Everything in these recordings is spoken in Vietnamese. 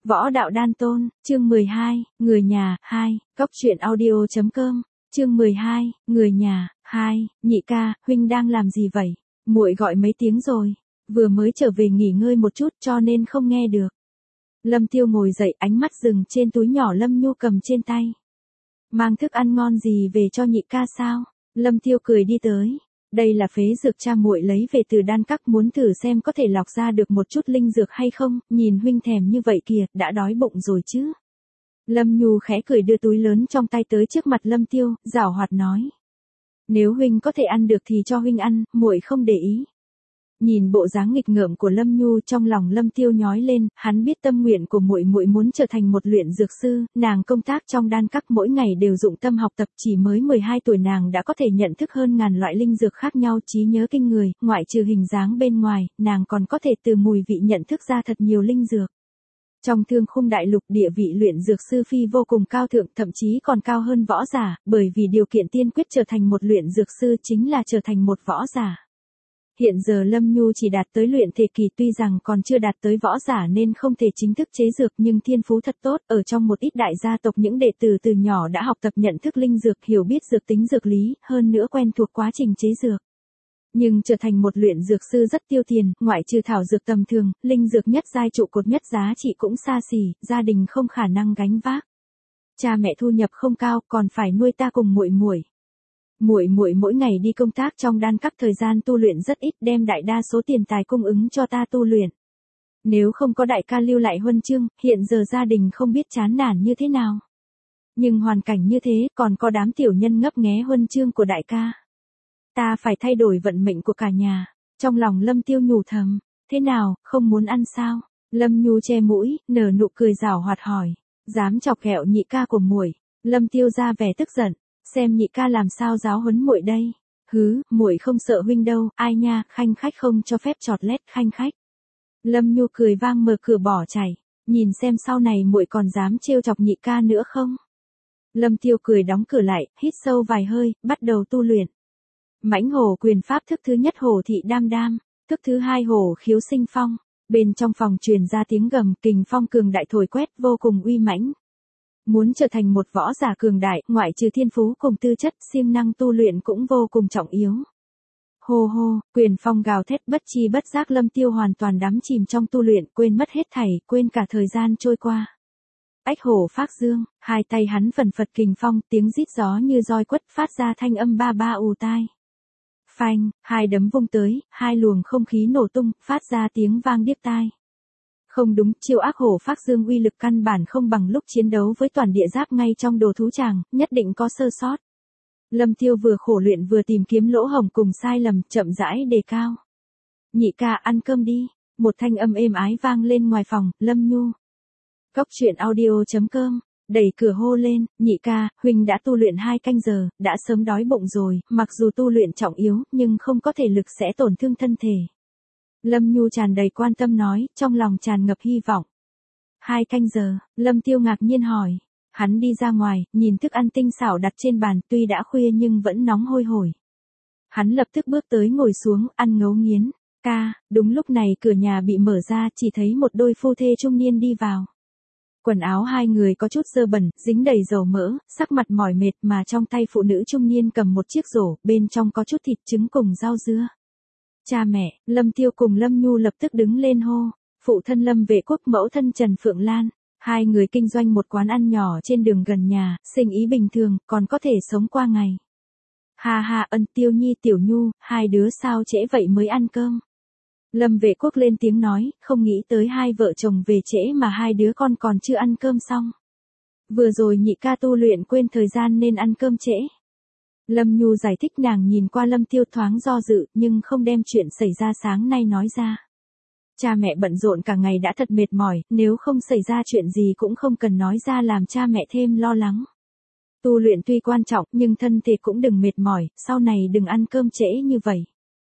Võ đạo đan tôn, chương 12, người nhà, 2, Cóc truyện audio.com, chương 12, người nhà, 2, nhị ca, huynh đang làm gì vậy? Muội gọi mấy tiếng rồi, vừa mới trở về nghỉ ngơi một chút cho nên không nghe được. Lâm Tiêu ngồi dậy, ánh mắt dừng trên túi nhỏ Lâm Nhu cầm trên tay. Mang thức ăn ngon gì về cho nhị ca sao? Lâm Tiêu cười đi tới. Đây là phế dược cha muội lấy về từ đan các, muốn thử xem có thể lọc ra được một chút linh dược hay không, nhìn huynh thèm như vậy kìa, đã đói bụng rồi chứ. Lâm Nhu khẽ cười đưa túi lớn trong tay tới trước mặt Lâm Tiêu, giảo hoạt nói. Nếu huynh có thể ăn được thì cho huynh ăn, muội không để ý. Nhìn bộ dáng nghịch ngợm của Lâm Nhu, trong lòng Lâm Tiêu nhói lên, hắn biết tâm nguyện của muội muội muốn trở thành một luyện dược sư, nàng công tác trong đan các mỗi ngày đều dụng tâm học tập, chỉ mới 12 tuổi nàng đã có thể nhận thức hơn ngàn loại linh dược khác nhau, trí nhớ kinh người, ngoại trừ hình dáng bên ngoài, nàng còn có thể từ mùi vị nhận thức ra thật nhiều linh dược. Trong thương khung đại lục, địa vị luyện dược sư phi vô cùng cao thượng, thậm chí còn cao hơn võ giả, bởi vì điều kiện tiên quyết trở thành một luyện dược sư chính là trở thành một võ giả. Hiện giờ Lâm Nhu chỉ đạt tới luyện thể kỳ, tuy rằng còn chưa đạt tới võ giả nên không thể chính thức chế dược, nhưng thiên phú thật tốt, ở trong một ít đại gia tộc những đệ tử từ nhỏ đã học tập nhận thức linh dược, hiểu biết dược tính dược lý, hơn nữa quen thuộc quá trình chế dược. Nhưng trở thành một luyện dược sư rất tiêu tiền, ngoại trừ thảo dược tầm thường, linh dược nhất giai trụ cột nhất giá trị cũng xa xỉ, gia đình không khả năng gánh vác. Cha mẹ thu nhập không cao, còn phải nuôi ta cùng muội muội. Muội muội mỗi ngày đi công tác trong đan các, thời gian tu luyện rất ít, đem đại đa số tiền tài cung ứng cho ta tu luyện. Nếu không có đại ca lưu lại huân chương, hiện giờ gia đình không biết chán nản như thế nào. Nhưng hoàn cảnh như thế, còn có đám tiểu nhân ngấp nghé huân chương của đại ca. Ta phải thay đổi vận mệnh của cả nhà. Trong lòng Lâm Tiêu nhủ thầm, thế nào, không muốn ăn sao? Lâm Nhu che mũi, nở nụ cười giảo hoạt hỏi, dám chọc ghẹo nhị ca của muội. Lâm Tiêu ra vẻ tức giận, xem nhị ca làm sao giáo huấn muội đây. Hứ, muội không sợ huynh đâu, ai nha, khanh khách không cho phép chọt lét khanh khách. Lâm Nhu cười vang mở cửa bỏ chạy, nhìn xem sau này muội còn dám trêu chọc nhị ca nữa không. Lâm Tiêu cười đóng cửa lại, hít sâu vài hơi, bắt đầu tu luyện. Mãnh hổ quyền pháp thức thứ nhất hổ thị đam đam, thức thứ hai hổ khiếu sinh phong. Bên trong phòng truyền ra tiếng gầm, kình phong cường đại thổi quét, vô cùng uy mãnh. Muốn trở thành một võ giả cường đại, ngoại trừ thiên phú cùng tư chất, siêng năng tu luyện cũng vô cùng trọng yếu. Hô hô, quyền phong gào thét, bất chi bất giác Lâm Tiêu hoàn toàn đắm chìm trong tu luyện, quên mất hết thảy, quên cả thời gian trôi qua. Ách hổ phác dương, hai tay hắn phần phật kình phong, tiếng rít gió như roi quất phát ra thanh âm ba ba ù tai. Phanh, hai đấm vung tới, hai luồng không khí nổ tung, phát ra tiếng vang điếc tai. Không đúng, chiêu ác hổ phác dương uy lực căn bản không bằng lúc chiến đấu với toàn địa giáp ngay trong đồ thú tràng, nhất định có sơ sót. Lâm Tiêu vừa khổ luyện vừa tìm kiếm lỗ hổng cùng sai lầm, chậm rãi đề cao. Nhị ca ăn cơm đi, một thanh âm êm ái vang lên ngoài phòng, Lâm Nhu. Cóc truyện audio.com, đẩy cửa hô lên, nhị ca, huynh đã tu luyện 2 canh giờ, đã sớm đói bụng rồi, mặc dù tu luyện trọng yếu, nhưng không có thể lực sẽ tổn thương thân thể. Lâm Nhu tràn đầy quan tâm nói, trong lòng tràn ngập hy vọng. 2 canh giờ, Lâm Tiêu ngạc nhiên hỏi. Hắn đi ra ngoài, nhìn thức ăn tinh xảo đặt trên bàn, tuy đã khuya nhưng vẫn nóng hôi hổi. Hắn lập tức bước tới ngồi xuống, ăn ngấu nghiến. Ca, đúng lúc này cửa nhà bị mở ra, chỉ thấy một đôi phu thê trung niên đi vào. Quần áo hai người có chút dơ bẩn, dính đầy dầu mỡ, sắc mặt mỏi mệt, mà trong tay phụ nữ trung niên cầm một chiếc rổ, bên trong có chút thịt trứng cùng rau dưa. Cha mẹ, Lâm Tiêu cùng Lâm Nhu lập tức đứng lên hô, phụ thân Lâm Vệ Quốc, mẫu thân Trần Phượng Lan, hai người kinh doanh một quán ăn nhỏ trên đường gần nhà, sinh ý bình thường, còn có thể sống qua ngày. Ha ha, ân Tiêu Nhi Tiểu Nhu, hai đứa sao trễ vậy mới ăn cơm. Lâm Vệ Quốc lên tiếng nói, không nghĩ tới hai vợ chồng về trễ mà hai đứa con còn chưa ăn cơm xong. Vừa rồi nhị ca tu luyện quên thời gian nên ăn cơm trễ. Lâm Nhu giải thích, nàng nhìn qua Lâm Tiêu thoáng do dự, nhưng không đem chuyện xảy ra sáng nay nói ra. Cha mẹ bận rộn cả ngày đã thật mệt mỏi, nếu không xảy ra chuyện gì cũng không cần nói ra làm cha mẹ thêm lo lắng. Tu luyện tuy quan trọng, nhưng thân thể cũng đừng mệt mỏi, sau này đừng ăn cơm trễ như vậy.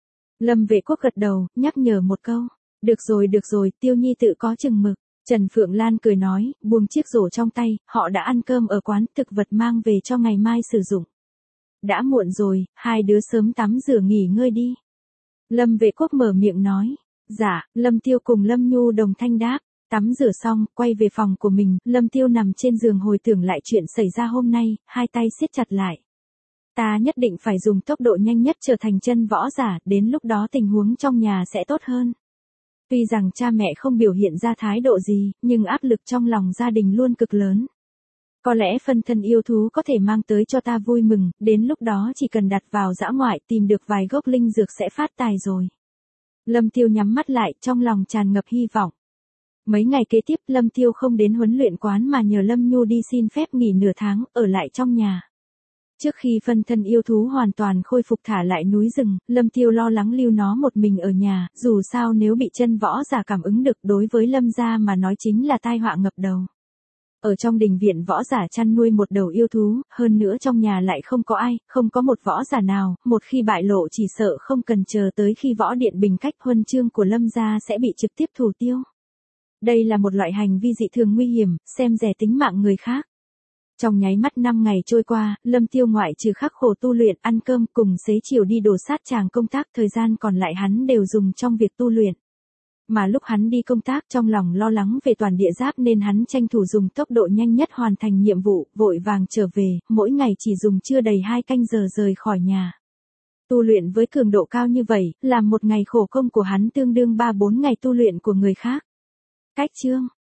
Lâm Vệ Quốc gật đầu, nhắc nhở một câu. Được rồi, Tiêu Nhi tự có chừng mực. Trần Phượng Lan cười nói, buông chiếc rổ trong tay, họ đã ăn cơm ở quán, thực vật mang về cho ngày mai sử dụng. Đã muộn rồi, hai đứa sớm tắm rửa nghỉ ngơi đi. Lâm Vệ Quốc mở miệng nói. Dạ, Lâm Tiêu cùng Lâm Nhu đồng thanh đáp. Tắm rửa xong, quay về phòng của mình, Lâm Tiêu nằm trên giường hồi tưởng lại chuyện xảy ra hôm nay, hai tay siết chặt lại. Ta nhất định phải dùng tốc độ nhanh nhất trở thành chân võ giả, đến lúc đó tình huống trong nhà sẽ tốt hơn. Tuy rằng cha mẹ không biểu hiện ra thái độ gì, nhưng áp lực trong lòng gia đình luôn cực lớn. Có lẽ phân thân yêu thú có thể mang tới cho ta vui mừng, đến lúc đó chỉ cần đặt vào dã ngoại tìm được vài gốc linh dược sẽ phát tài rồi. Lâm Tiêu nhắm mắt lại, trong lòng tràn ngập hy vọng. Mấy ngày kế tiếp Lâm Tiêu không đến huấn luyện quán mà nhờ Lâm Nhu đi xin phép nghỉ nửa tháng, ở lại trong nhà. Trước khi phân thân yêu thú hoàn toàn khôi phục thả lại núi rừng, Lâm Tiêu lo lắng lưu nó một mình ở nhà, dù sao nếu bị chân võ giả cảm ứng được đối với Lâm gia mà nói chính là tai họa ngập đầu. Ở trong đình viện võ giả chăn nuôi một đầu yêu thú, hơn nữa trong nhà lại không có ai, không có một võ giả nào, một khi bại lộ chỉ sợ không cần chờ tới khi võ điện bình cách huân chương của Lâm gia sẽ bị trực tiếp thủ tiêu. Đây là một loại hành vi dị thường nguy hiểm, xem rẻ tính mạng người khác. Trong nháy mắt 5 ngày trôi qua, Lâm Tiêu ngoại trừ khắc khổ tu luyện, ăn cơm cùng xế chiều đi đổ sát tràng công tác, thời gian còn lại hắn đều dùng trong việc tu luyện. Mà lúc hắn đi công tác trong lòng lo lắng về toàn địa giáp nên hắn tranh thủ dùng tốc độ nhanh nhất hoàn thành nhiệm vụ, vội vàng trở về, mỗi ngày chỉ dùng chưa đầy 2 canh giờ rời khỏi nhà. Tu luyện với cường độ cao như vậy, làm một ngày khổ công của hắn tương đương 3-4 ngày tu luyện của người khác. Cách chương